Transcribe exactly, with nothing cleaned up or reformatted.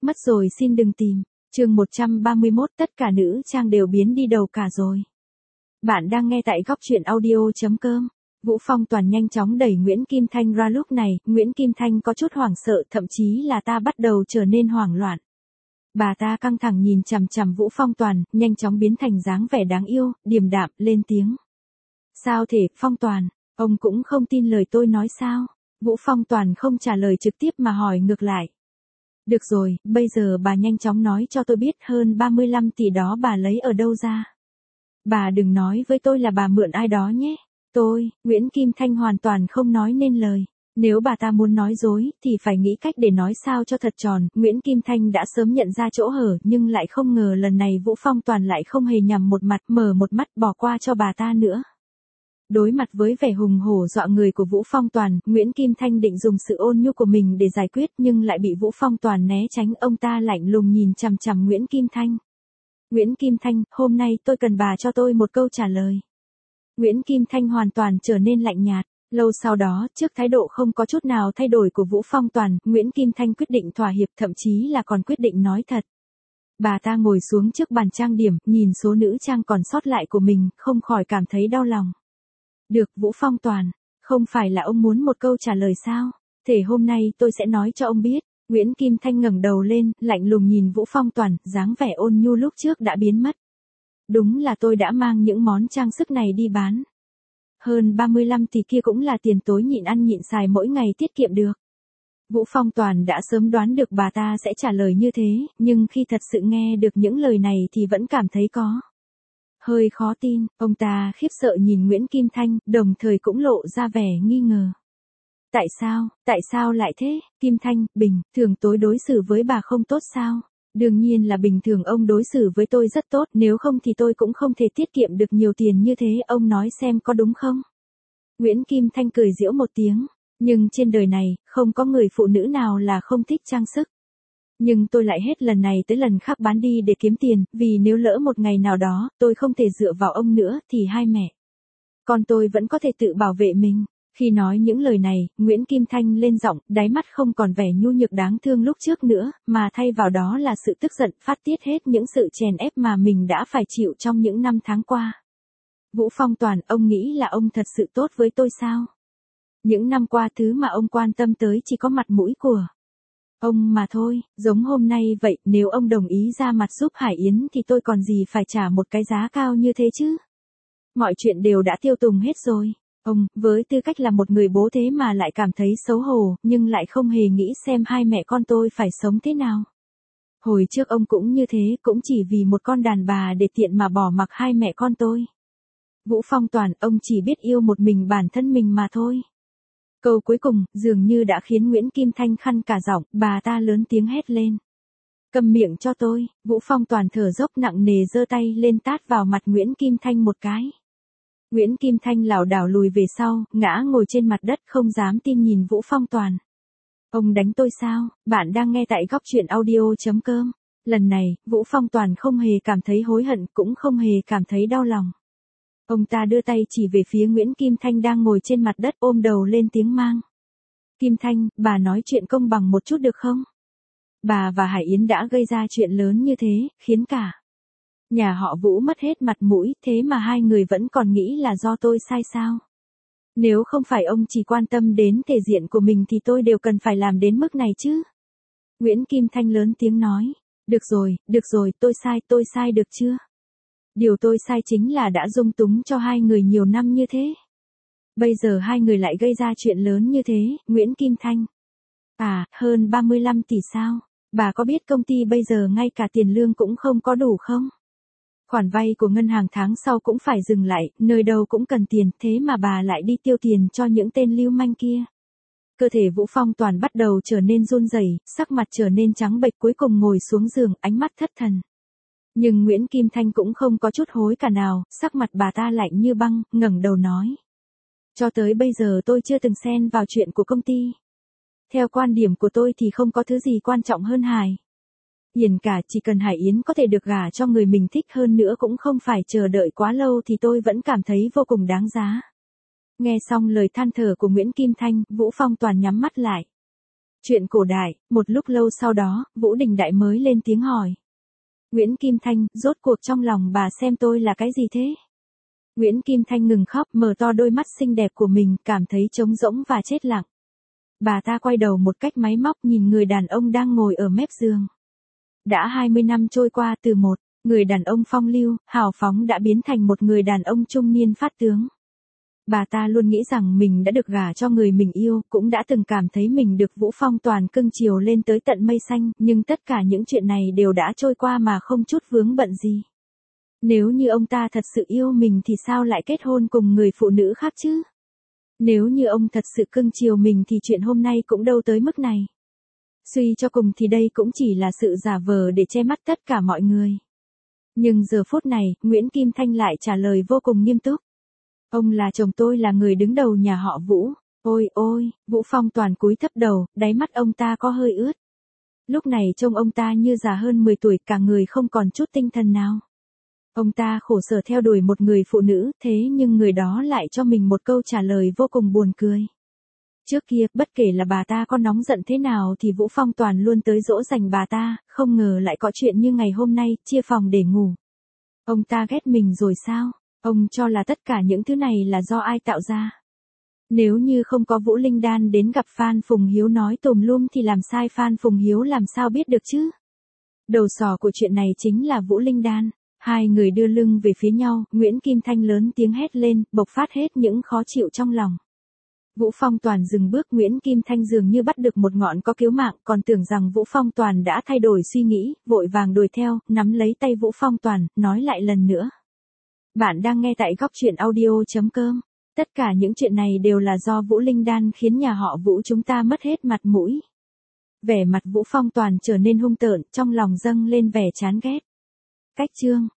Mất rồi xin đừng tìm. Chương một trăm ba mươi mốt, tất cả nữ trang đều biến đi đâu cả rồi. Bạn đang nghe tại góc truyện audio chấm com. Vũ Phong Toàn nhanh chóng đẩy Nguyễn Kim Thanh ra, lúc này, Nguyễn Kim Thanh có chút hoảng sợ, thậm chí là ta bắt đầu trở nên hoảng loạn. Bà ta căng thẳng nhìn chằm chằm Vũ Phong Toàn, nhanh chóng biến thành dáng vẻ đáng yêu, điềm đạm, lên tiếng. Sao thể, Phong Toàn, ông cũng không tin lời tôi nói sao? Vũ Phong Toàn không trả lời trực tiếp mà hỏi ngược lại. Được rồi, bây giờ bà nhanh chóng nói cho tôi biết hơn ba mươi lăm tỷ đó bà lấy ở đâu ra. Bà đừng nói với tôi là bà mượn ai đó nhé. Tôi, Nguyễn Kim Thanh hoàn toàn không nói nên lời. Nếu bà ta muốn nói dối, thì phải nghĩ cách để nói sao cho thật tròn. Nguyễn Kim Thanh đã sớm nhận ra chỗ hở, nhưng lại không ngờ lần này Vũ Phong Toàn lại không hề nhằm một mặt, mở một mắt bỏ qua cho bà ta nữa. Đối mặt với vẻ hùng hổ dọa người của Vũ Phong Toàn, Nguyễn Kim Thanh định dùng sự ôn nhu của mình để giải quyết, nhưng lại bị Vũ Phong Toàn né tránh. Ông ta lạnh lùng nhìn chằm chằm Nguyễn Kim Thanh. Nguyễn Kim Thanh, hôm nay tôi cần bà cho tôi một câu trả lời. Nguyễn Kim Thanh hoàn toàn trở nên lạnh nhạt. Lâu sau đó, trước thái độ không có chút nào thay đổi của Vũ Phong Toàn, Nguyễn Kim Thanh quyết định thỏa hiệp, thậm chí là còn quyết định nói thật. Bà ta ngồi xuống trước bàn trang điểm, nhìn số nữ trang còn sót lại của mình, không khỏi cảm thấy đau lòng. Được, Vũ Phong Toàn, không phải là ông muốn một câu trả lời sao? Thế hôm nay tôi sẽ nói cho ông biết. Nguyễn Kim Thanh ngẩng đầu lên, lạnh lùng nhìn Vũ Phong Toàn, dáng vẻ ôn nhu lúc trước đã biến mất. Đúng là tôi đã mang những món trang sức này đi bán. Hơn ba mươi lăm tỷ kia cũng là tiền tối nhịn ăn nhịn xài mỗi ngày tiết kiệm được. Vũ Phong Toàn đã sớm đoán được bà ta sẽ trả lời như thế, nhưng khi thật sự nghe được những lời này thì vẫn cảm thấy có hơi khó tin. Ông ta khiếp sợ nhìn Nguyễn Kim Thanh, đồng thời cũng lộ ra vẻ nghi ngờ. Tại sao, tại sao lại thế? Kim Thanh, bình thường tôi đối xử với bà không tốt sao? Đương nhiên là bình thường ông đối xử với tôi rất tốt, nếu không thì tôi cũng không thể tiết kiệm được nhiều tiền như thế, ông nói xem có đúng không? Nguyễn Kim Thanh cười giễu một tiếng, nhưng trên đời này, không có người phụ nữ nào là không thích trang sức. Nhưng tôi lại hết lần này tới lần khác bán đi để kiếm tiền, vì nếu lỡ một ngày nào đó, tôi không thể dựa vào ông nữa, thì hai mẹ con tôi vẫn có thể tự bảo vệ mình. Khi nói những lời này, Nguyễn Kim Thanh lên giọng, đáy mắt không còn vẻ nhu nhược đáng thương lúc trước nữa, mà thay vào đó là sự tức giận, phát tiết hết những sự chèn ép mà mình đã phải chịu trong những năm tháng qua. Vũ Phong Toàn, ông nghĩ là ông thật sự tốt với tôi sao? Những năm qua thứ mà ông quan tâm tới chỉ có mặt mũi của ông mà thôi, giống hôm nay vậy, nếu ông đồng ý ra mặt giúp Hải Yến thì tôi còn gì phải trả một cái giá cao như thế chứ? Mọi chuyện đều đã tiêu tùng hết rồi. Ông, với tư cách là một người bố thế mà lại cảm thấy xấu hổ, nhưng lại không hề nghĩ xem hai mẹ con tôi phải sống thế nào. Hồi trước ông cũng như thế, cũng chỉ vì một con đàn bà để tiện mà bỏ mặc hai mẹ con tôi. Vũ Phong Toàn, ông chỉ biết yêu một mình bản thân mình mà thôi. Câu cuối cùng, dường như đã khiến Nguyễn Kim Thanh khăn cả giọng, bà ta lớn tiếng hét lên. Câm miệng cho tôi. Vũ Phong Toàn thở dốc nặng nề giơ tay lên tát vào mặt Nguyễn Kim Thanh một cái. Nguyễn Kim Thanh lảo đảo lùi về sau, ngã ngồi trên mặt đất không dám tin nhìn Vũ Phong Toàn. Ông đánh tôi sao? Bạn đang nghe tại góc truyện audio chấm com. Lần này, Vũ Phong Toàn không hề cảm thấy hối hận, cũng không hề cảm thấy đau lòng. Ông ta đưa tay chỉ về phía Nguyễn Kim Thanh đang ngồi trên mặt đất, ôm đầu lên tiếng mang. Kim Thanh, bà nói chuyện công bằng một chút được không? Bà và Hải Yến đã gây ra chuyện lớn như thế, khiến cả nhà họ Vũ mất hết mặt mũi, thế mà hai người vẫn còn nghĩ là do tôi sai sao? Nếu không phải ông chỉ quan tâm đến thể diện của mình thì tôi đều cần phải làm đến mức này chứ? Nguyễn Kim Thanh lớn tiếng nói. Được rồi, được rồi, tôi sai, tôi sai được chưa? Điều tôi sai chính là đã dung túng cho hai người nhiều năm như thế. Bây giờ hai người lại gây ra chuyện lớn như thế, Nguyễn Kim Thanh. À, hơn ba mươi lăm tỷ sao? Bà có biết công ty bây giờ ngay cả tiền lương cũng không có đủ không? Khoản vay của ngân hàng tháng sau cũng phải dừng lại, nơi đâu cũng cần tiền, thế mà bà lại đi tiêu tiền cho những tên lưu manh kia. Cơ thể Vũ Phong Toàn bắt đầu trở nên run rẩy, sắc mặt trở nên trắng bệch, cuối cùng ngồi xuống giường, ánh mắt thất thần. Nhưng Nguyễn Kim Thanh cũng không có chút hối cả nào, sắc mặt bà ta lạnh như băng, ngẩng đầu nói. Cho tới bây giờ tôi chưa từng xen vào chuyện của công ty. Theo quan điểm của tôi thì không có thứ gì quan trọng hơn Hải Yến cả, chỉ cần Hải Yến có thể được gả cho người mình thích, hơn nữa cũng không phải chờ đợi quá lâu, thì tôi vẫn cảm thấy vô cùng đáng giá. Nghe xong lời than thở của Nguyễn Kim Thanh, Vũ Phong Toàn nhắm mắt lại. Chuyện cổ đại, một lúc lâu sau đó, Vũ Đình Đại mới lên tiếng hỏi. Nguyễn Kim Thanh, rốt cuộc trong lòng bà xem tôi là cái gì thế? Nguyễn Kim Thanh ngừng khóc, mở to đôi mắt xinh đẹp của mình, cảm thấy trống rỗng và chết lặng. Bà ta quay đầu một cách máy móc nhìn người đàn ông đang ngồi ở mép giường. Đã hai mươi năm trôi qua, từ một người đàn ông phong lưu, hào phóng đã biến thành một người đàn ông trung niên phát tướng. Bà ta luôn nghĩ rằng mình đã được gả cho người mình yêu, cũng đã từng cảm thấy mình được Vũ Phong Toàn cưng chiều lên tới tận mây xanh, nhưng tất cả những chuyện này đều đã trôi qua mà không chút vướng bận gì. Nếu như ông ta thật sự yêu mình thì sao lại kết hôn cùng người phụ nữ khác chứ? Nếu như ông thật sự cưng chiều mình thì chuyện hôm nay cũng đâu tới mức này. Suy cho cùng thì đây cũng chỉ là sự giả vờ để che mắt tất cả mọi người. Nhưng giờ phút này, Nguyễn Kim Thanh lại trả lời vô cùng nghiêm túc. Ông là chồng tôi, là người đứng đầu nhà họ Vũ. Ôi ôi, Vũ Phong Toàn cúi thấp đầu, đáy mắt ông ta có hơi ướt. Lúc này trông ông ta như già hơn mười tuổi, cả người không còn chút tinh thần nào. Ông ta khổ sở theo đuổi một người phụ nữ, thế nhưng người đó lại cho mình một câu trả lời vô cùng buồn cười. Trước kia, bất kể là bà ta có nóng giận thế nào thì Vũ Phong Toàn luôn tới dỗ dành bà ta, không ngờ lại có chuyện như ngày hôm nay, chia phòng để ngủ. Ông ta ghét mình rồi sao? Ông cho là tất cả những thứ này là do ai tạo ra? Nếu như không có Vũ Linh Đan đến gặp Phan Phùng Hiếu nói tùm lum thì làm sai Phan Phùng Hiếu làm sao biết được chứ? Đầu sỏ của chuyện này chính là Vũ Linh Đan. Hai người đưa lưng về phía nhau, Nguyễn Kim Thanh lớn tiếng hét lên, bộc phát hết những khó chịu trong lòng. Vũ Phong Toàn dừng bước, Nguyễn Kim Thanh dường như bắt được một ngọn có cứu mạng, còn tưởng rằng Vũ Phong Toàn đã thay đổi suy nghĩ, vội vàng đuổi theo, nắm lấy tay Vũ Phong Toàn, nói lại lần nữa. Bạn đang nghe tại góc truyện audio chấm com. Tất cả những chuyện này đều là do Vũ Linh Đan khiến nhà họ Vũ chúng ta mất hết mặt mũi. Vẻ mặt Vũ Phong Toàn trở nên hung tợn, trong lòng dâng lên vẻ chán ghét. Cách chương